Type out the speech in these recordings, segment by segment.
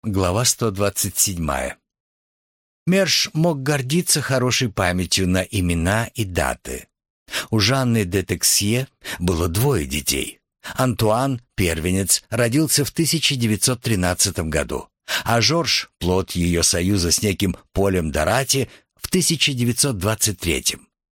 Глава 127. Мерш мог гордиться хорошей памятью на имена и даты. У Жанны де Тексье было двое детей. Антуан, первенец, родился в 1913 году, а Жорж, плод ее союза с неким Полем Дорати, в 1923.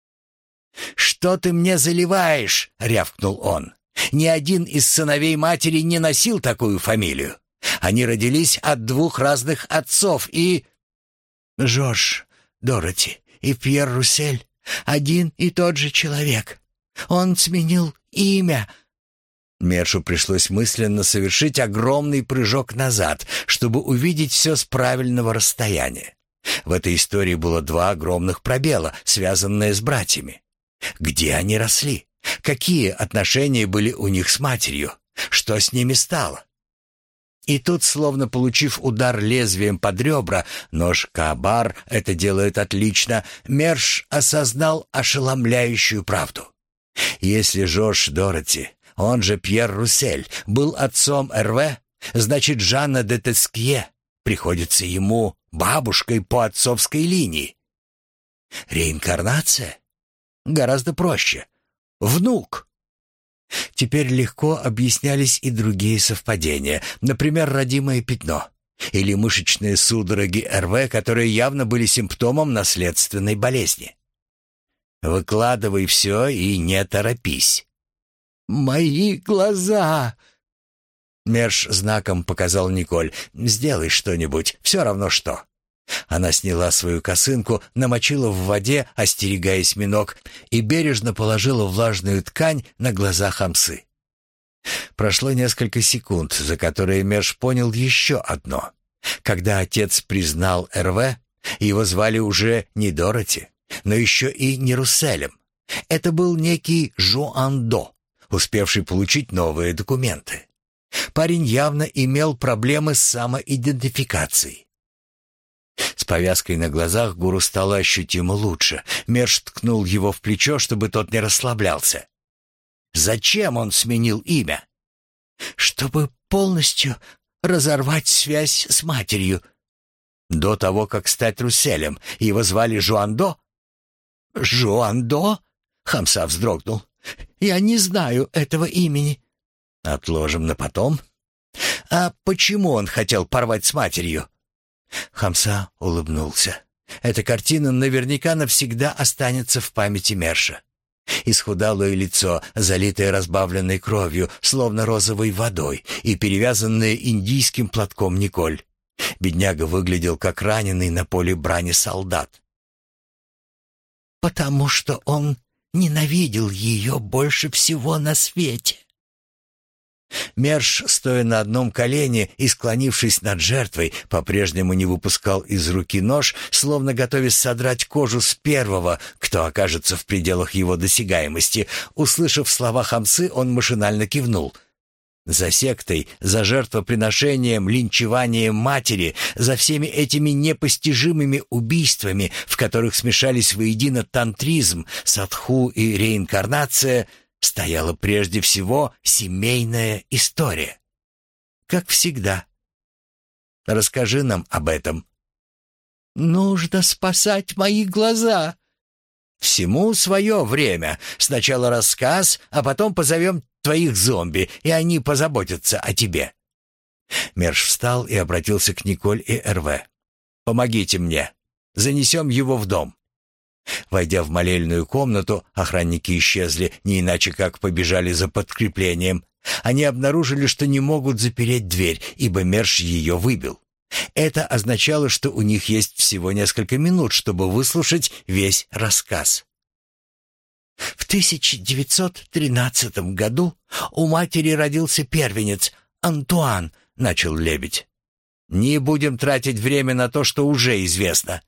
«Что ты мне заливаешь?» — рявкнул он. «Ни один из сыновей матери не носил такую фамилию. Они родились от двух разных отцов и...» «Жорж, Дороти и Пьер Руссель — один и тот же человек. Он сменил имя». Мершу пришлось мысленно совершить огромный прыжок назад, чтобы увидеть все с правильного расстояния. В этой истории было два огромных пробела, связанные с братьями. Где они росли? Какие отношения были у них с матерью? Что с ними стало? И тут, словно получив удар лезвием под ребра, нож Каабар это делает отлично, Мерш осознал ошеломляющую правду. Если Жорж Дороти, он же Пьер Руссель, был отцом Эрве, значит, Жанна де Тескье приходится ему бабушкой по отцовской линии. Реинкарнация? Гораздо проще. Внук. Теперь легко объяснялись и другие совпадения, например, родимое пятно или мышечные судороги РВ, которые явно были симптомом наследственной болезни. Выкладывай все и не торопись. «Мои глаза!» Мерш знаком показал Николь. «Сделай что-нибудь, все равно что». Она сняла свою косынку, намочила в воде, остерегаясь миног, и бережно положила влажную ткань на глаза Хамсы. Прошло несколько секунд, за которые Мерш понял еще одно. Когда отец признал РВ, его звали уже не Дороти, но еще и не Русселем. Это был некий Жуандо, успевший получить новые документы. Парень явно имел проблемы с самоидентификацией. С повязкой на глазах гуру стало ощутимо лучше. Мерш ткнул его в плечо, чтобы тот не расслаблялся. «Зачем он сменил имя?» «Чтобы полностью разорвать связь с матерью». «До того, как стать Русселем, его звали Жуандо?» «Жуандо?» — Хамса вздрогнул. «Я не знаю этого имени». «Отложим на потом». «А почему он хотел порвать с матерью?» Хамса улыбнулся. Эта картина наверняка навсегда останется в памяти Мерша. Исхудалое лицо, залитое разбавленной кровью, словно розовой водой, и перевязанное индийским платком Николь. Бедняга выглядел как раненый на поле брани солдат. «Потому что он ненавидел ее больше всего на свете». Мерш, стоя на одном колене и склонившись над жертвой, по-прежнему не выпускал из руки нож, словно готовясь содрать кожу с первого, кто окажется в пределах его досягаемости. Услышав слова Хамсы, он машинально кивнул. За сектой, за жертвоприношением, линчеванием матери, за всеми этими непостижимыми убийствами, в которых смешались воедино тантризм, садху и реинкарнация, стояла прежде всего семейная история. Как всегда. Расскажи нам об этом. «Нужно спасать мои глаза». «Всему свое время. Сначала рассказ, а потом позовем твоих зомби, и они позаботятся о тебе». Мерш встал и обратился к Николь и РВ. «Помогите мне. Занесем его в дом». Войдя в молельную комнату, охранники исчезли, не иначе как побежали за подкреплением. Они обнаружили, что не могут запереть дверь, ибо Мерш ее выбил. Это означало, что у них есть всего несколько минут, чтобы выслушать весь рассказ. В 1913 году у матери родился первенец, Антуан, начал Лебедь. «Не будем тратить время на то, что уже известно».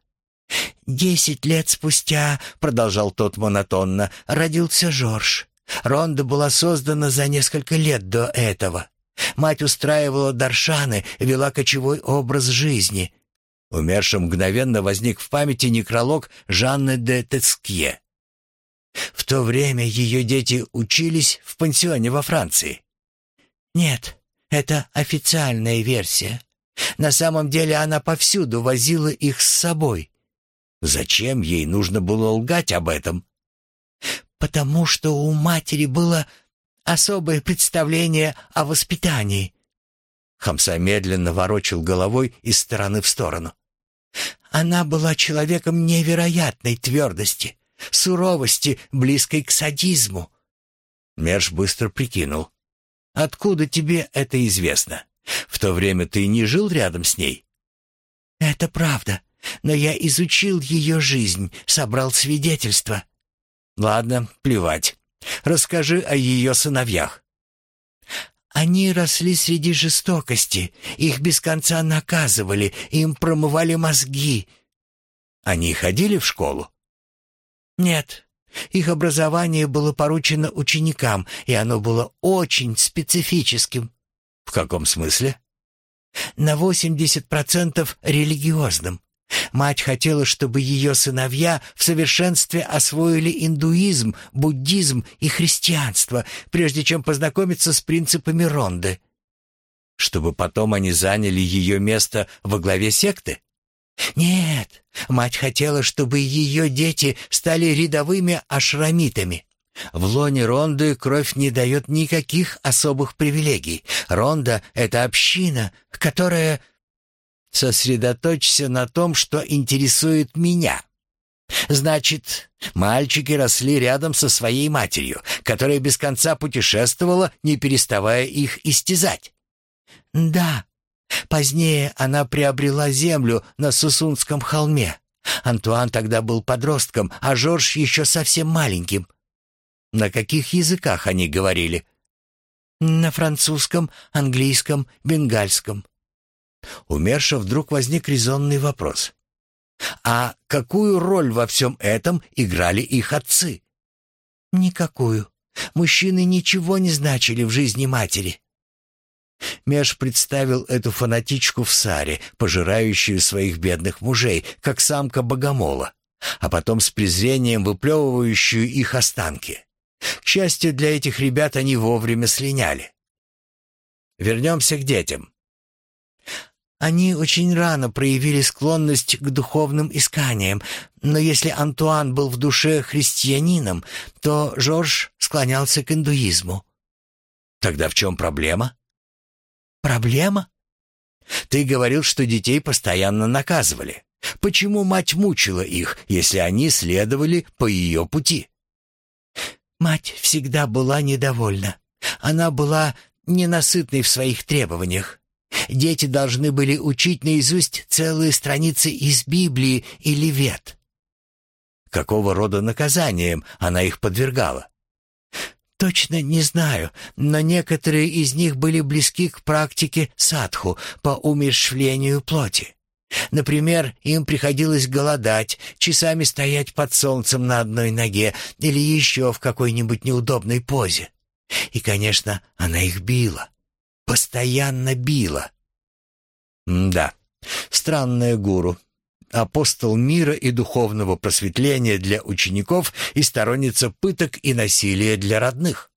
10 лет спустя, продолжал тот монотонно, родился Жорж. Ронда была создана за несколько лет до этого. Мать устраивала даршаны, вела кочевой образ жизни. Умершим мгновенно возник в памяти некролог Жанны де Тескье. В то время ее дети учились в пансионе во Франции. Нет, это официальная версия. На самом деле она повсюду возила их с собой. Зачем ей нужно было лгать об этом? Потому что у матери было особое представление о воспитании. Хамса медленно ворочал головой из стороны в сторону. Она была человеком невероятной твердости, суровости, близкой к садизму. Мерш быстро прикинул. «Откуда тебе это известно? В то время ты не жил рядом с ней?» «Это правда, но я изучил ее жизнь, собрал свидетельства». «Ладно, плевать. Расскажи о ее сыновьях». Они росли среди жестокости, их без конца наказывали, им промывали мозги. Они ходили в школу? Нет, их образование было поручено ученикам, и оно было очень специфическим. В каком смысле? На 80% религиозным. Мать хотела, чтобы ее сыновья в совершенстве освоили индуизм, буддизм и христианство, прежде чем познакомиться с принципами Ронды. Чтобы потом они заняли ее место во главе секты? Нет, мать хотела, чтобы ее дети стали рядовыми ашрамитами. В лоне Ронды кровь не дает никаких особых привилегий. Ронда — это община, которая... Сосредоточься на том, что интересует меня. Значит, мальчики росли рядом со своей матерью, которая без конца путешествовала, не переставая их истязать. Да. Позднее она приобрела землю на Сусунском холме. Антуан тогда был подростком, а Жорж еще совсем маленьким. На каких языках они говорили? На французском, английском, бенгальском. У Мерша вдруг возник резонный вопрос. А какую роль во всем этом играли их отцы? Никакую. Мужчины ничего не значили в жизни матери. Мерш представил эту фанатичку в саре, пожирающую своих бедных мужей, как самка богомола, а потом с презрением выплевывающую их останки. К счастью для этих ребят, они вовремя слиняли. Вернемся к детям. Они очень рано проявили склонность к духовным исканиям, но если Антуан был в душе христианином, то Жорж склонялся к индуизму. Тогда в чем проблема? Проблема? Ты говорил, что детей постоянно наказывали. Почему мать мучила их, если они следовали по ее пути? Мать всегда была недовольна. Она была ненасытной в своих требованиях. Дети должны были учить наизусть целые страницы из Библии или Вет. Какого рода наказанием она их подвергала? Точно не знаю, но некоторые из них были близки к практике садху по умерщвлению плоти. Например, им приходилось голодать, часами стоять под солнцем на одной ноге или еще в какой-нибудь неудобной позе. И, конечно, она их била. Постоянно била. Да, странная гуру. Апостол мира и духовного просветления для учеников и сторонница пыток и насилия для родных.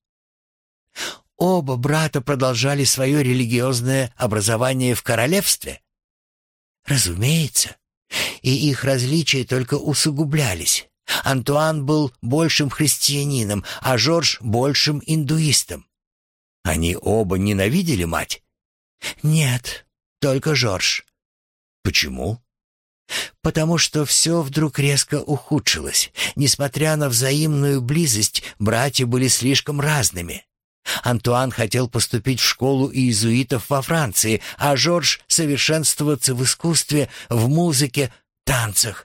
Оба брата продолжали свое религиозное образование в королевстве? Разумеется. И их различия только усугублялись. Антуан был большим христианином, а Жорж — большим индуистом. Они оба ненавидели мать? Нет, только Жорж. Почему? Потому что все вдруг резко ухудшилось. Несмотря на взаимную близость, братья были слишком разными. Антуан хотел поступить в школу иезуитов во Франции, а Жорж — совершенствоваться в искусстве, в музыке, танцах.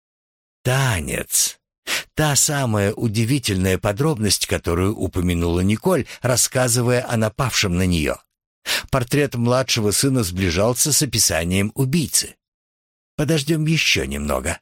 Танец. Та самая удивительная подробность, которую упомянула Николь, рассказывая о напавшем на нее. Портрет младшего сына сближался с описанием убийцы. Подождем еще немного.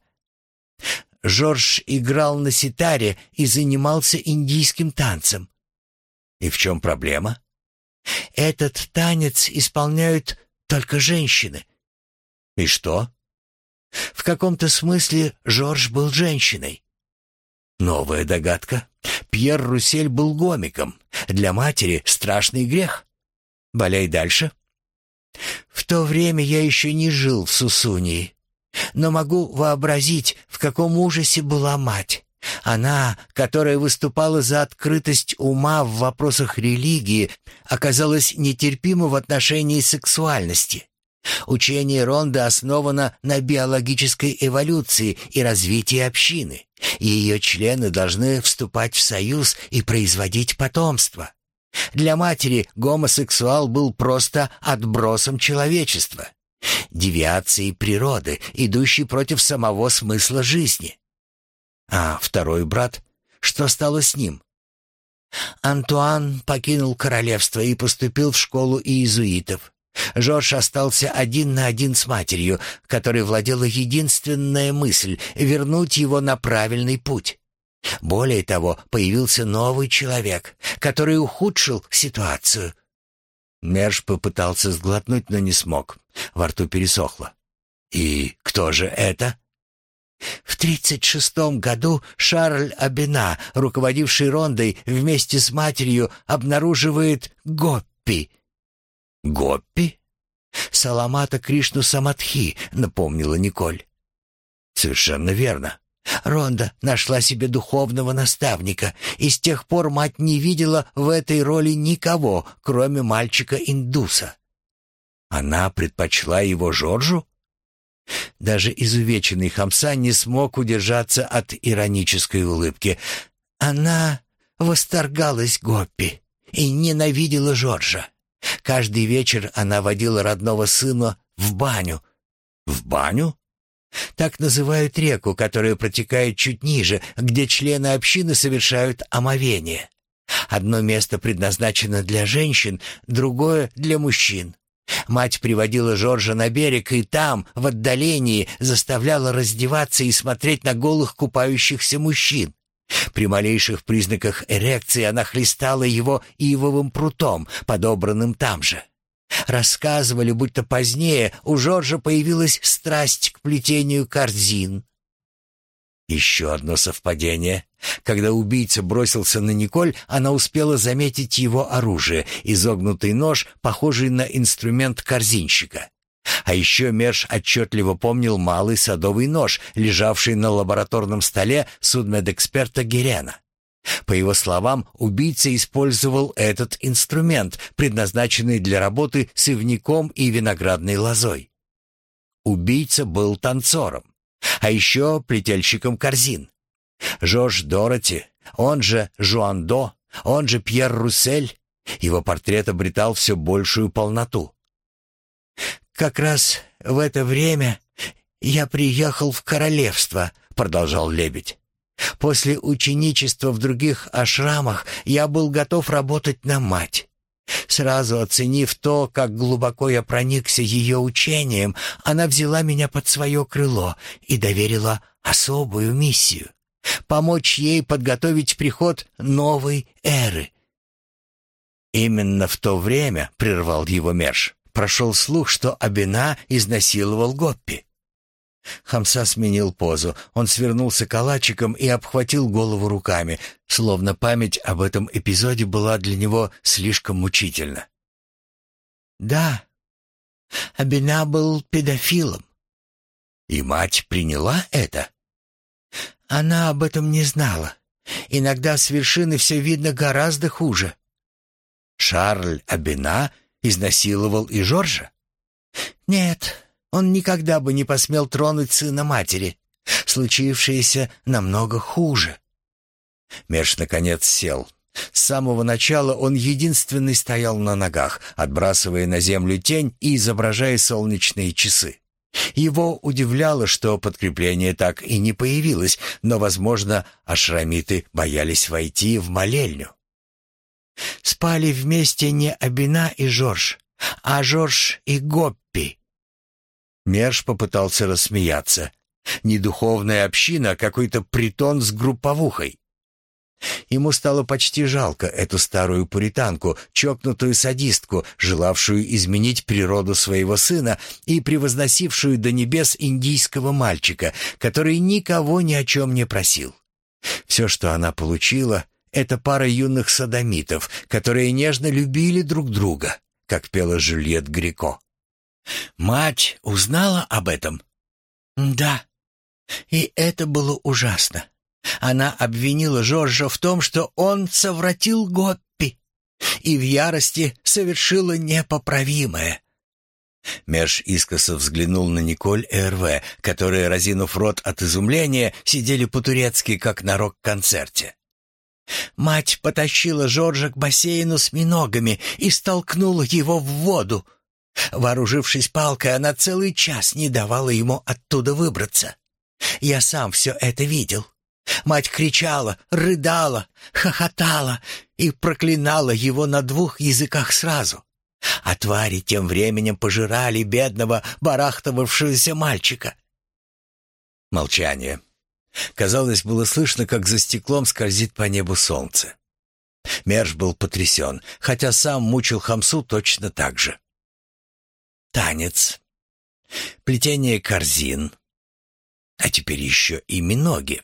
Жорж играл на ситаре и занимался индийским танцем. И в чем проблема? Этот танец исполняют только женщины. И что? В каком-то смысле Жорж был женщиной. Новая догадка. Пьер Руссель был гомиком. Для матери страшный грех. Валяй дальше. В то время я еще не жил в Сусунии, но могу вообразить, в каком ужасе была мать. Она, которая выступала за открытость ума в вопросах религии, оказалась нетерпима в отношении сексуальности. Учение Ронды основано на биологической эволюции и развитии общины, и ее члены должны вступать в союз и производить потомство. Для матери гомосексуал был просто отбросом человечества, девиацией природы, идущей против самого смысла жизни. А второй брат, что стало с ним? Антуан покинул королевство и поступил в школу иезуитов. Жорж остался один на один с матерью, которой владела единственная мысль — вернуть его на правильный путь. Более того, появился новый человек, который ухудшил ситуацию. Мерш попытался сглотнуть, но не смог. Во рту пересохло. «И кто же это?» В 36-м году Шарль Абена, руководивший Рондой, вместе с матерью обнаруживает Гоппи. «Гоппи?» «Саламата Кришну Самадхи», — напомнила Николь. «Совершенно верно. Ронда нашла себе духовного наставника, и с тех пор мать не видела в этой роли никого, кроме мальчика-индуса. Она предпочла его Жоржу?» Даже изувеченный Хамса не смог удержаться от иронической улыбки. Она восторгалась Гоппи и ненавидела Жоржа. Каждый вечер она водила родного сына в баню. В баню? Так называют реку, которая протекает чуть ниже, где члены общины совершают омовение. Одно место предназначено для женщин, другое — для мужчин. Мать приводила Жоржа на берег и там, в отдалении, заставляла раздеваться и смотреть на голых купающихся мужчин. При малейших признаках эрекции она хлестала его ивовым прутом, подобранным там же. Рассказывали, будто позднее у Жоржа появилась страсть к плетению корзин. Еще одно совпадение. Когда убийца бросился на Николь, она успела заметить его оружие, изогнутый нож, похожий на инструмент корзинщика. А еще Мерш отчетливо помнил малый садовый нож, лежавший на лабораторном столе судмедэксперта Герена. По его словам, убийца использовал этот инструмент, предназначенный для работы с ивняком и виноградной лозой. Убийца был танцором, а еще плетельщиком корзин. Жорж Дороти, он же Жуандо, он же Пьер Руссель, его портрет обретал все большую полноту. «Как раз в это время я приехал в королевство», — продолжал Лебедь. «После ученичества в других ашрамах я был готов работать на мать. Сразу оценив то, как глубоко я проникся ее учением, она взяла меня под свое крыло и доверила особую миссию — помочь ей подготовить приход новой эры». «Именно в то время, — прервал его Мерш, — прошел слух, что Абена изнасиловал Гоппи». Хамса сменил позу. Он свернулся калачиком и обхватил голову руками, словно память об этом эпизоде была для него слишком мучительна. «Да, Абена был педофилом». «И мать приняла это?» «Она об этом не знала. Иногда с вершины все видно гораздо хуже». «Шарль Абена изнасиловал и Жоржа?» «Нет, он никогда бы не посмел тронуть сына матери. Случившееся намного хуже». Мерш наконец сел. С самого начала он единственный стоял на ногах, отбрасывая на землю тень и изображая солнечные часы. Его удивляло, что подкрепление так и не появилось, но, возможно, ашрамиты боялись войти в молельню. Спали вместе не Абена и Жорж, а Жорж и Гоппи. Мерш попытался рассмеяться. Не духовная община, а какой-то притон с групповухой. Ему стало почти жалко эту старую пуританку, чокнутую садистку, желавшую изменить природу своего сына и превозносившую до небес индийского мальчика, который никого ни о чем не просил. Все, что она получила, — это пара юных содомитов, которые нежно любили друг друга, как пела Жюльет Греко. Мать узнала об этом? Да, и это было ужасно. Она обвинила Жоржа в том, что он совратил Гоппи, и в ярости совершила непоправимое. Мерш искоса взглянул на Николь и Эрве, которые, разинув рот от изумления, сидели по-турецки, как на рок-концерте. Мать потащила Жоржа к бассейну с миногами и столкнула его в воду. Вооружившись палкой, она целый час не давала ему оттуда выбраться. Я сам все это видел. Мать кричала, рыдала, хохотала и проклинала его на 2 языках сразу. А твари тем временем пожирали бедного барахтавшегося мальчика. Молчание. Казалось, было слышно, как за стеклом скользит по небу солнце. Мерш был потрясен, хотя сам мучил Хамсу точно так же. Танец, плетение корзин, а теперь еще и миноги.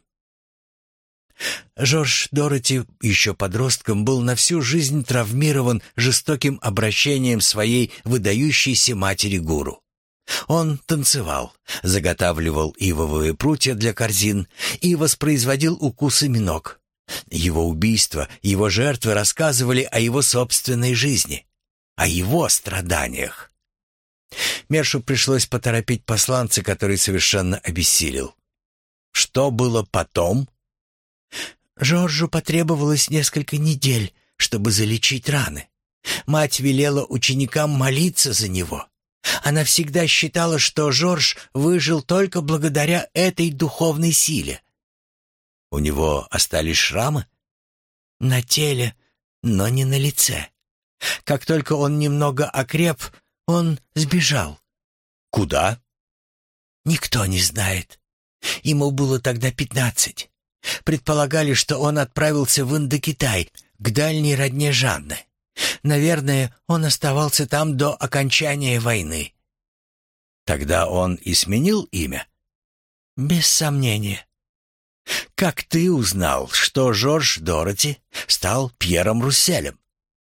Жорж Дороти, еще подростком, был на всю жизнь травмирован жестоким обращением своей выдающейся матери-гуру. Он танцевал, заготавливал ивовые прутья для корзин и воспроизводил укусы миног. Его убийства, его жертвы рассказывали о его собственной жизни, о его страданиях. Мершу пришлось поторопить посланца, который совершенно обессилел. Что было потом? Жоржу потребовалось несколько недель, чтобы залечить раны. Мать велела ученикам молиться за него. Она всегда считала, что Жорж выжил только благодаря этой духовной силе. У него остались шрамы? На теле, но не на лице. Как только он немного окреп, он сбежал. Куда? Никто не знает. Ему было тогда 15. Предполагали, что он отправился в Индокитай, к дальней родне Жанны. Наверное, он оставался там до окончания войны. Тогда он и сменил имя? Без сомнения. Как ты узнал, что Жорж Дороти стал Пьером Русселем?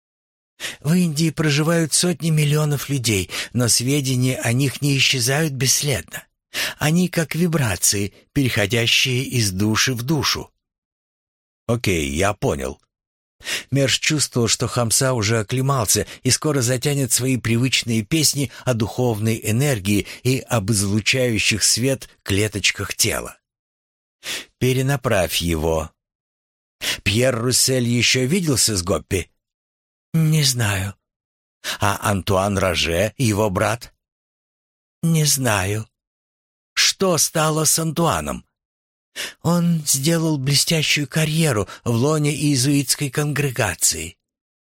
В Индии проживают сотни миллионов людей, но сведения о них не исчезают бесследно. Они как вибрации, переходящие из души в душу. Окей, я понял. Мерш чувствовал, что Хамса уже оклемался и скоро затянет свои привычные песни о духовной энергии и об излучающих свет клеточках тела. Перенаправь его. Пьер Руссель еще виделся с Гоппи? Не знаю. А Антуан Роже, его брат? Не знаю. Что стало с Антуаном? Он сделал блестящую карьеру в лоне иезуитской конгрегации.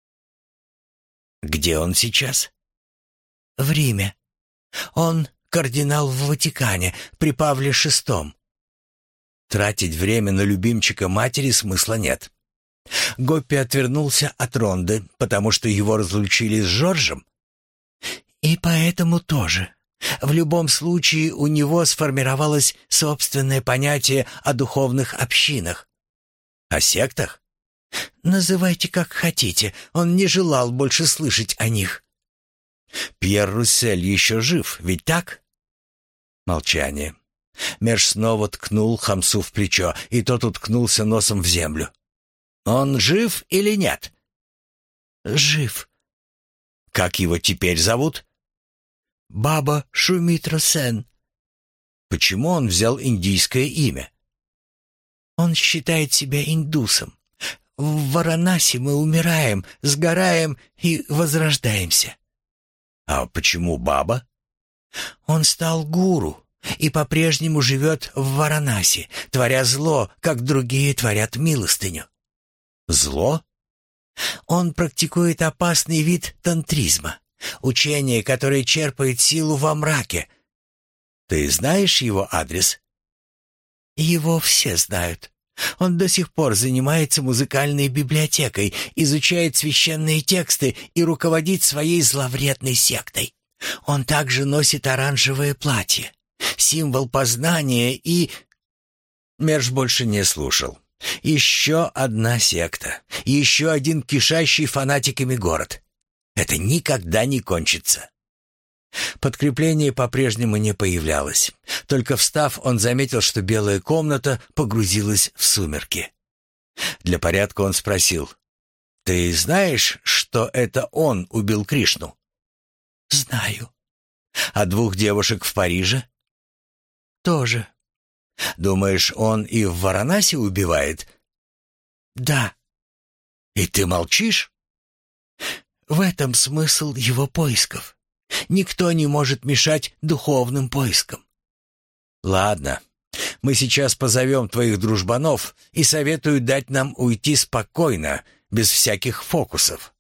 Где он сейчас? В Риме. Он кардинал в Ватикане при Павле VI. Тратить время на любимчика матери смысла нет. Гоппи отвернулся от Ронды, потому что его разлучили с Жоржем? И поэтому тоже. В любом случае у него сформировалось собственное понятие о духовных общинах. О сектах? Называйте как хотите, он не желал больше слышать о них. Пьер Руссель еще жив, ведь так? Молчание. Мерш снова ткнул Хамсу в плечо, и тот уткнулся носом в землю. Он жив или нет? Жив. Как его теперь зовут? Баба Шумитра Сен. Почему он взял индийское имя? Он считает себя индусом. В Варанаси мы умираем, сгораем и возрождаемся. А почему Баба? Он стал гуру и по-прежнему живет в Варанаси, творя зло, как другие творят милостыню. Зло? Он практикует опасный вид тантризма, учение, которое черпает силу во мраке. Ты знаешь его адрес? Его все знают. Он до сих пор занимается музыкальной библиотекой, изучает священные тексты и руководит своей зловредной сектой. Он также носит оранжевое платье, символ познания и... Мерш больше не слушал. Еще одна секта, еще один кишащий фанатиками город. Это никогда не кончится. Подкрепление по-прежнему не появлялось. Только встав, он заметил, что белая комната погрузилась в сумерки. Для порядка он спросил: «Ты знаешь, что это он убил Кришну?» «Знаю». «А 2 девушек в Париже?» «Тоже». «Думаешь, он и в Варанаси убивает?» «Да». «И ты молчишь?» «В этом смысл его поисков. Никто не может мешать духовным поискам». «Ладно, мы сейчас позовем твоих дружбанов и советую дать нам уйти спокойно, без всяких фокусов.